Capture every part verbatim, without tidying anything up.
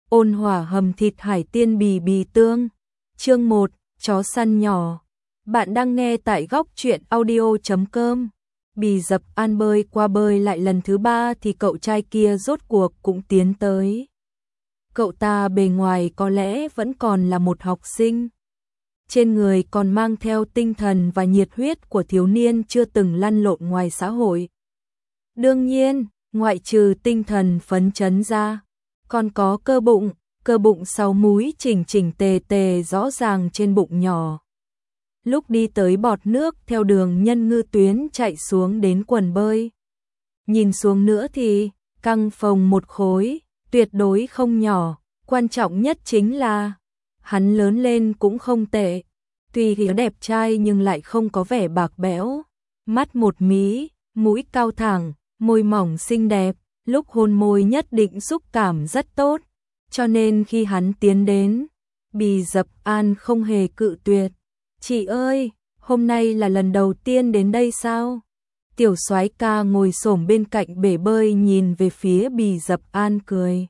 ôn hòa hầm thịt hải tiên bì bì tương. Chương một, chó săn nhỏ. Bạn đang nghe tại góc truyện audio chấm com. Bì Dập An bơi qua bơi lại lần thứ ba thì cậu trai kia rốt cuộc cũng tiến tới. Cậu ta bề ngoài có lẽ vẫn còn là một học sinh. Trên người còn mang theo tinh thần và nhiệt huyết của thiếu niên chưa từng lăn lộn ngoài xã hội. Đương nhiên, ngoại trừ tinh thần phấn chấn ra, còn có cơ bụng, cơ bụng sáu múi chỉnh chỉnh tề tề rõ ràng trên bụng nhỏ. Lúc đi tới bọt nước theo đường nhân ngư tuyến chạy xuống đến quần bơi. Nhìn xuống nữa thì, căng phồng một khối, tuyệt đối không nhỏ, quan trọng nhất chính là, hắn lớn lên cũng không tệ. Tuy thì đẹp trai nhưng lại không có vẻ bạc bẽo, mắt một mí, mũi cao thẳng, môi mỏng xinh đẹp, lúc hôn môi nhất định xúc cảm rất tốt, cho nên khi hắn tiến đến, Bì Dập An không hề cự tuyệt. Chị ơi, hôm nay là lần đầu tiên đến đây sao? Tiểu soái ca ngồi xổm bên cạnh bể bơi nhìn về phía Bì Dập An cười.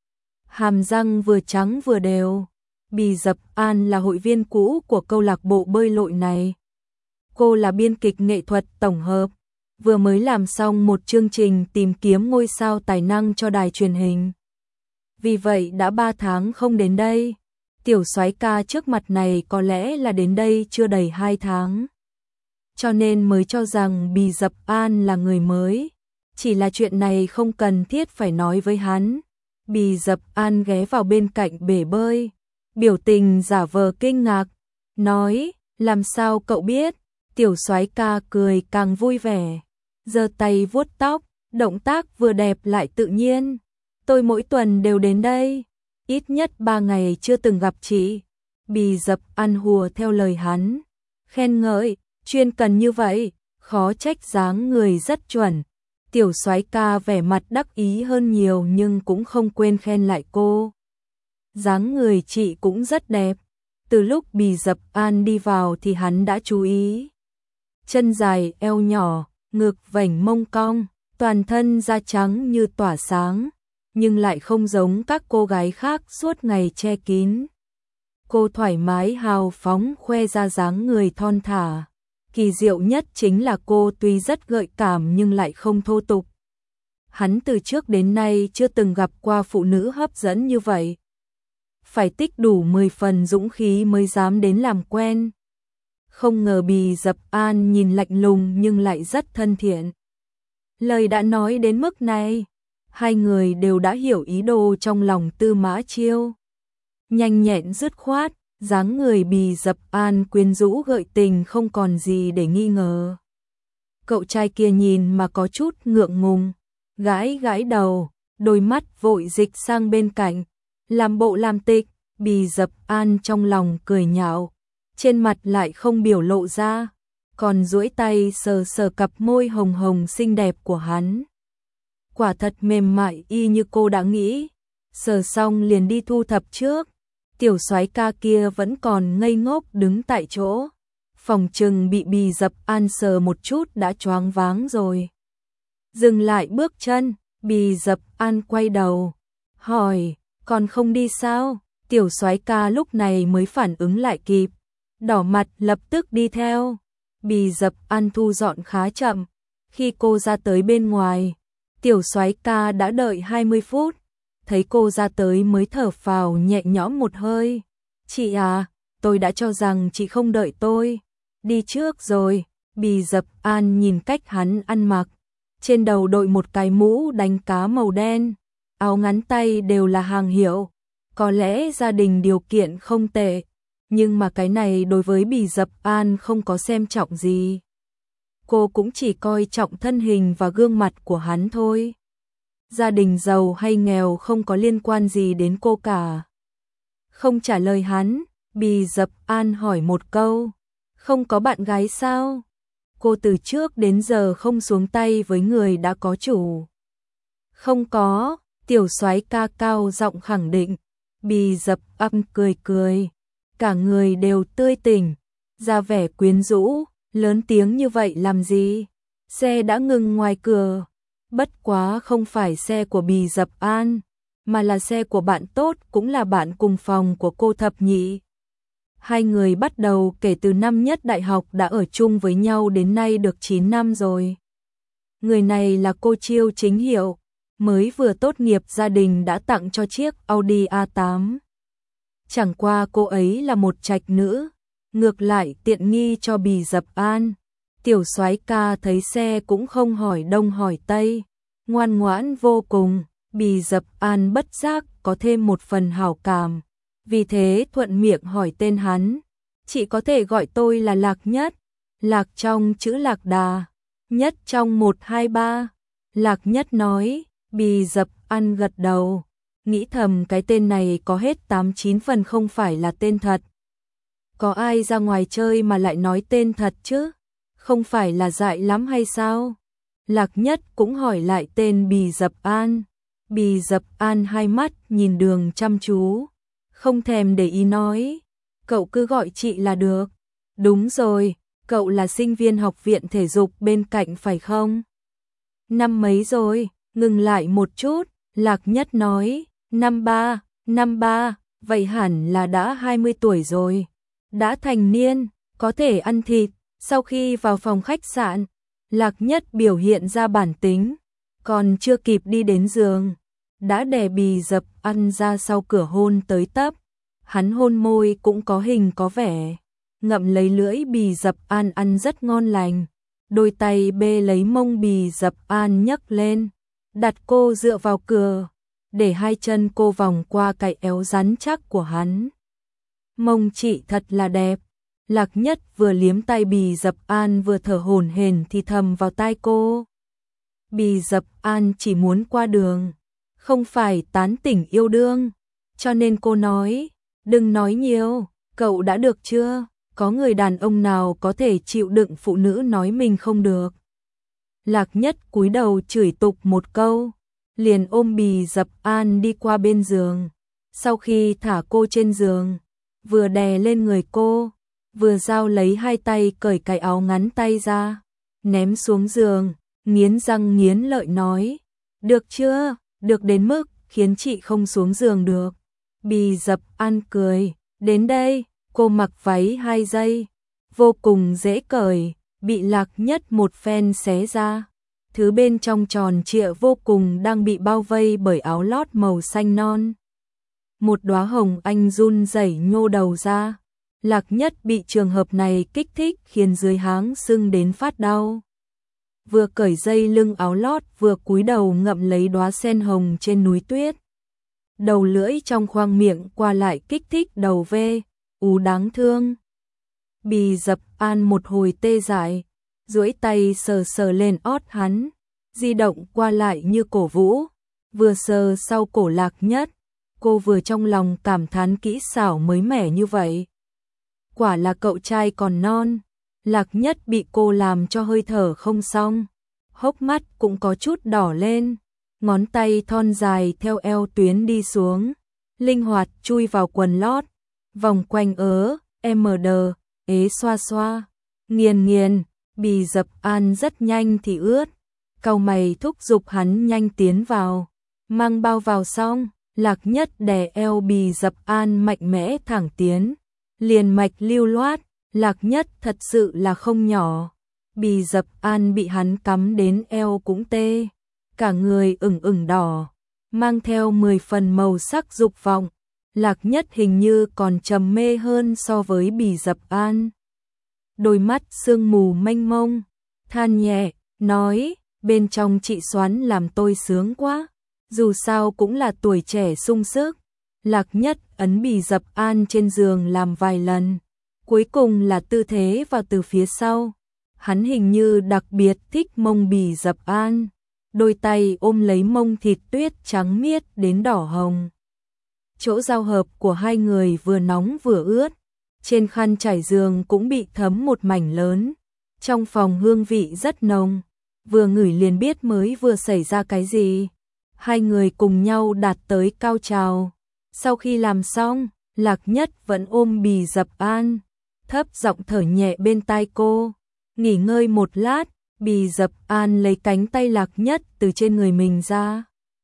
Hàm răng vừa trắng vừa đều. Bì Dập An là hội viên cũ của câu lạc bộ bơi lội này. Cô là biên kịch nghệ thuật tổng hợp, vừa mới làm xong một chương trình tìm kiếm ngôi sao tài năng cho đài truyền hình. Vì vậy đã ba tháng không đến đây. Tiểu soái ca trước mặt này có lẽ là đến đây chưa đầy hai tháng. Cho nên mới cho rằng Bì Dập An là người mới. Chỉ là chuyện này không cần thiết phải nói với hắn. Bì Dập An ghé vào bên cạnh bể bơi, biểu tình giả vờ kinh ngạc, nói, làm sao cậu biết? Tiểu soái ca cười càng vui vẻ, giơ tay vuốt tóc, động tác vừa đẹp lại tự nhiên. Tôi mỗi tuần đều đến đây, ít nhất ba ngày chưa từng gặp chị. Bì Dập An hùa theo lời hắn, khen ngợi, chuyên cần như vậy, khó trách dáng người rất chuẩn. Tiểu soái ca vẻ mặt đắc ý hơn nhiều nhưng cũng không quên khen lại cô. Dáng người chị cũng rất đẹp. Từ lúc Bì Dập An đi vào thì hắn đã chú ý. Chân dài, eo nhỏ, ngực vảnh mông cong, toàn thân da trắng như tỏa sáng, nhưng lại không giống các cô gái khác suốt ngày che kín. Cô thoải mái hào phóng khoe ra dáng người thon thả. Kỳ diệu nhất chính là cô tuy rất gợi cảm nhưng lại không thô tục. Hắn từ trước đến nay chưa từng gặp qua phụ nữ hấp dẫn như vậy. Phải tích đủ mười phần dũng khí mới dám đến làm quen. Không ngờ Bì Dập An nhìn lạnh lùng nhưng lại rất thân thiện. Lời đã nói đến mức này, hai người đều đã hiểu ý đồ trong lòng Tư Mã Chiêu. Nhanh nhẹn dứt khoát, dáng người Bì Dập An quyến rũ gợi tình không còn gì để nghi ngờ. Cậu trai kia nhìn mà có chút ngượng ngùng, gãi gãi đầu, đôi mắt vội dịch sang bên cạnh, làm bộ làm tịch. Bì Dập An trong lòng cười nhạo, trên mặt lại không biểu lộ ra, còn duỗi tay sờ sờ cặp môi hồng hồng xinh đẹp của hắn. Quả thật mềm mại y như cô đã nghĩ, sờ xong liền đi thu thập trước. Tiểu soái ca kia vẫn còn ngây ngốc đứng tại chỗ, phòng chừng bị Bì Dập An sờ một chút đã choáng váng rồi. Dừng lại bước chân, Bì Dập An quay đầu, hỏi, còn không đi sao? Tiểu soái ca lúc này mới phản ứng lại kịp, đỏ mặt lập tức đi theo. Bì Dập An thu dọn khá chậm, khi cô ra tới bên ngoài, tiểu soái ca đã đợi hai mươi phút. Thấy cô ra tới mới thở phào nhẹ nhõm một hơi. Chị à, tôi đã cho rằng chị không đợi tôi. Đi trước rồi. Bì Dập An nhìn cách hắn ăn mặc. Trên đầu đội một cái mũ đánh cá màu đen. Áo ngắn tay đều là hàng hiệu. Có lẽ gia đình điều kiện không tệ. Nhưng mà cái này đối với Bì Dập An không có xem trọng gì. Cô cũng chỉ coi trọng thân hình và gương mặt của hắn thôi. Gia đình giàu hay nghèo không có liên quan gì đến cô cả. Không trả lời hắn, Bì Dập An hỏi một câu, không có bạn gái sao? Cô từ trước đến giờ không xuống tay với người đã có chủ. Không có, tiểu soái ca cao giọng khẳng định. Bì Dập An cười cười, cả người đều tươi tỉnh, ra vẻ quyến rũ, lớn tiếng như vậy làm gì? Xe đã ngừng ngoài cửa. Bất quá không phải xe của Bì Dập An, mà là xe của bạn tốt, cũng là bạn cùng phòng của cô thập nhị. Hai người bắt đầu kể từ năm nhất đại học đã ở chung với nhau đến nay được chín năm rồi. Người này là cô Chiêu Chính Hiệu, mới vừa tốt nghiệp gia đình đã tặng cho chiếc Audi a tám. Chẳng qua cô ấy là một trạch nữ, ngược lại tiện nghi cho Bì Dập An. Tiểu soái ca thấy xe cũng không hỏi đông hỏi tây, ngoan ngoãn vô cùng, Bì Dập An bất giác có thêm một phần hảo cảm, vì thế thuận miệng hỏi tên hắn. Chị có thể gọi tôi là Lạc Nhất, Lạc trong chữ Lạc Đà, Nhất trong một hai ba. Lạc Nhất nói. Bì Dập An gật đầu, nghĩ thầm cái tên này có hết tám chín phần không phải là tên thật. Có ai ra ngoài chơi mà lại nói tên thật chứ? Không phải là dại lắm hay sao? Lạc Nhất cũng hỏi lại tên Bì Dập An. Bì Dập An hai mắt nhìn đường chăm chú, không thèm để ý nói. Cậu cứ gọi chị là được. Đúng rồi, cậu là sinh viên học viện thể dục bên cạnh phải không? Năm mấy rồi? Ngừng lại một chút, Lạc Nhất nói. Năm ba, năm ba, vậy hẳn là đã hai mươi tuổi rồi. Đã thành niên, có thể ăn thịt. Sau khi vào phòng khách sạn, Lạc Nhất biểu hiện ra bản tính, còn chưa kịp đi đến giường, đã đè Bì Dập An ra sau cửa hôn tới tấp. Hắn hôn môi cũng có hình có vẻ, ngậm lấy lưỡi Bì Dập An ăn rất ngon lành. Đôi tay bê lấy mông Bì Dập An nhấc lên, đặt cô dựa vào cửa, để hai chân cô vòng qua cái eo rắn chắc của hắn. Mông chị thật là đẹp. Lạc Nhất vừa liếm tay Bì Dập An vừa thở hổn hển thì thầm vào tai cô. Bì Dập An chỉ muốn qua đường, không phải tán tỉnh yêu đương, cho nên cô nói, đừng nói nhiều, cậu đã được chưa? Có người đàn ông nào có thể chịu đựng phụ nữ nói mình không được? Lạc Nhất cúi đầu chửi tục một câu, liền ôm Bì Dập An đi qua bên giường. Sau khi thả cô trên giường, vừa đè lên người cô, vừa giao lấy hai tay cởi cái áo ngắn tay ra, ném xuống giường, nghiến răng nghiến lợi nói, được chưa? Được đến mức khiến chị không xuống giường được. Bì Dập An cười, đến đây. Cô mặc váy hai giây, vô cùng dễ cởi, bị Lạc Nhất một phen xé ra. Thứ bên trong tròn trịa vô cùng đang bị bao vây bởi áo lót màu xanh non. Một đóa hồng anh run rẩy nhô đầu ra. Lạc Nhất bị trường hợp này kích thích khiến dưới háng sưng đến phát đau. Vừa cởi dây lưng áo lót vừa cúi đầu ngậm lấy đóa sen hồng trên núi tuyết. Đầu lưỡi trong khoang miệng qua lại kích thích đầu vê. Ú đáng thương. Bì Dập An một hồi tê dại, duỗi tay sờ sờ lên ót hắn, di động qua lại như cổ vũ, vừa sờ sau cổ Lạc Nhất, cô vừa trong lòng cảm thán kỹ xảo mới mẻ như vậy. Quả là cậu trai còn non. Lạc Nhất bị cô làm cho hơi thở không xong, hốc mắt cũng có chút đỏ lên, ngón tay thon dài theo eo tuyến đi xuống, linh hoạt chui vào quần lót. Vòng quanh ớ, em đờ, ế xoa xoa, nghiền nghiền, Bì Dập An rất nhanh thì ướt. Cau mày thúc giục hắn nhanh tiến vào. Mang bao vào xong, Lạc Nhất đè eo Bì Dập An mạnh mẽ thẳng tiến. Liền mạch lưu loát, Lạc Nhất thật sự là không nhỏ. Bì Dập An bị hắn cắm đến eo cũng tê. Cả người ửng ửng đỏ, mang theo mười phần màu sắc dục vọng. Lạc Nhất hình như còn trầm mê hơn so với Bì Dập An. Đôi mắt sương mù mênh mông, than nhẹ, nói, bên trong chị xoắn làm tôi sướng quá, dù sao cũng là tuổi trẻ sung sức. Lạc Nhất ấn Bì Dập An trên giường làm vài lần, cuối cùng là tư thế vào từ phía sau. Hắn hình như đặc biệt thích mông Bì Dập An, đôi tay ôm lấy mông thịt tuyết trắng miết đến đỏ hồng. Chỗ giao hợp của hai người vừa nóng vừa ướt, trên khăn trải giường cũng bị thấm một mảnh lớn. Trong phòng hương vị rất nồng, vừa ngửi liền biết mới vừa xảy ra cái gì. Hai người cùng nhau đạt tới cao trào. Sau khi làm xong, Lạc Nhất vẫn ôm Bì Dập An, thấp giọng thở nhẹ bên tai cô. Nghỉ ngơi một lát, Bì Dập An lấy cánh tay Lạc Nhất từ trên người mình ra.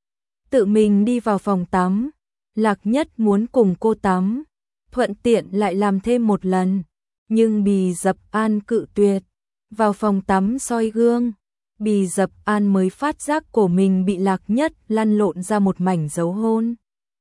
tự mình đi vào phòng tắm. Lạc Nhất muốn cùng cô tắm, thuận tiện lại làm thêm một lần, nhưng Bì Dập An cự tuyệt. Vào phòng tắm soi gương, Bì Dập An mới phát giác cổ mình bị Lạc Nhất lăn lộn ra một mảnh dấu hôn.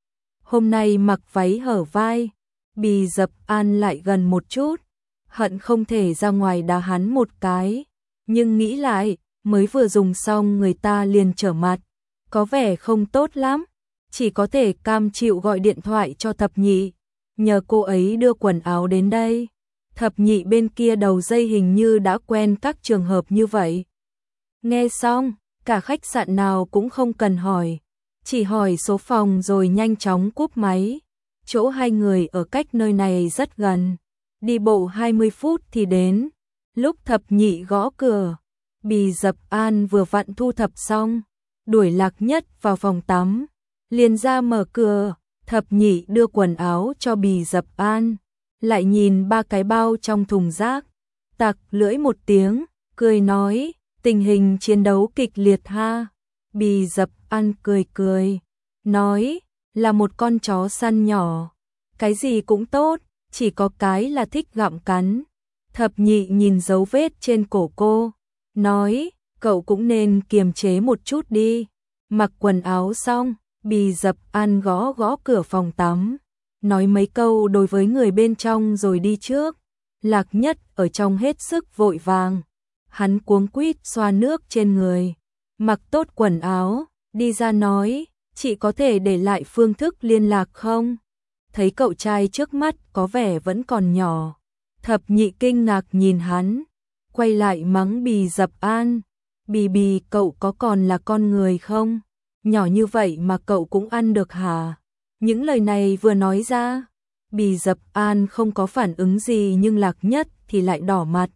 Hôm nay mặc váy hở vai, Bì Dập An lại gần một chút, hận không thể ra ngoài đá hắn một cái, nhưng nghĩ lại, mới vừa dùng xong người ta liền trở mặt, có vẻ không tốt lắm, chỉ có thể cam chịu gọi điện thoại cho Thập Nhị, nhờ cô ấy đưa quần áo đến đây. Thập Nhị bên kia đầu dây hình như đã quen các trường hợp như vậy. Nghe xong, cả khách sạn nào cũng không cần hỏi, chỉ hỏi số phòng rồi nhanh chóng cúp máy. Chỗ hai người ở cách nơi này rất gần, đi bộ hai mươi phút thì đến. Lúc Thập Nhị gõ cửa, Bì Dập An vừa vặn thu thập xong, đuổi Lạc Nhất vào phòng tắm, liền ra mở cửa. Thập Nhị đưa quần áo cho Bì Dập An, lại nhìn ba cái bao trong thùng rác, tặc lưỡi một tiếng, cười nói, tình hình chiến đấu kịch liệt ha. Bì Dập An cười cười, nói, là một con chó săn nhỏ, cái gì cũng tốt, chỉ có cái là thích gặm cắn. Thập Nhị nhìn dấu vết trên cổ cô, nói, cậu cũng nên kiềm chế một chút đi. Mặc quần áo xong, Bì Dập An gõ gõ cửa phòng tắm, nói mấy câu đối với người bên trong rồi đi trước. Lạc Nhất ở trong hết sức vội vàng, hắn cuống quýt xoa nước trên người, mặc tốt quần áo, đi ra nói, chị có thể để lại phương thức liên lạc không? Thấy cậu trai trước mắt có vẻ vẫn còn nhỏ, Thập Nhị kinh ngạc nhìn hắn, quay lại mắng Bì Dập An, Bì Bì cậu có còn là con người không? Nhỏ như vậy mà cậu cũng ăn được hả? Những lời này vừa nói ra, Bì Dập An không có phản ứng gì nhưng Lạc Nhất thì lại đỏ mặt.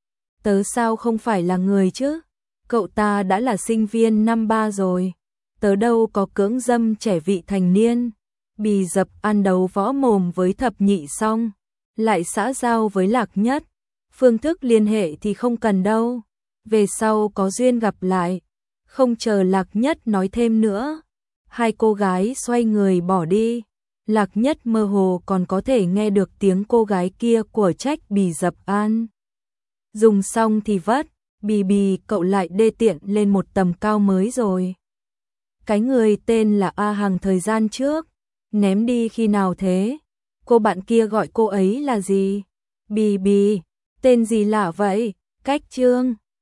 Tớ sao không phải là người chứ? Cậu ta đã là sinh viên năm ba rồi. Tớ đâu có cưỡng dâm trẻ vị thành niên. Bì Dập An đấu võ mồm với Thập Nhị xong, lại xã giao với Lạc Nhất. Phương thức liên hệ thì không cần đâu. Về sau có duyên gặp lại. Không chờ Lạc Nhất nói thêm nữa, hai cô gái xoay người bỏ đi. Lạc Nhất mơ hồ còn có thể nghe được tiếng cô gái kia của trách Bì Dập An. Dùng xong thì vất, Bì Bì cậu lại đê tiện lên một tầm cao mới rồi. Cái người tên là A Hằng thời gian trước, ném đi khi nào thế? Cô bạn kia gọi cô ấy là gì? Bì Bì, tên gì lạ vậy? Cách Trương.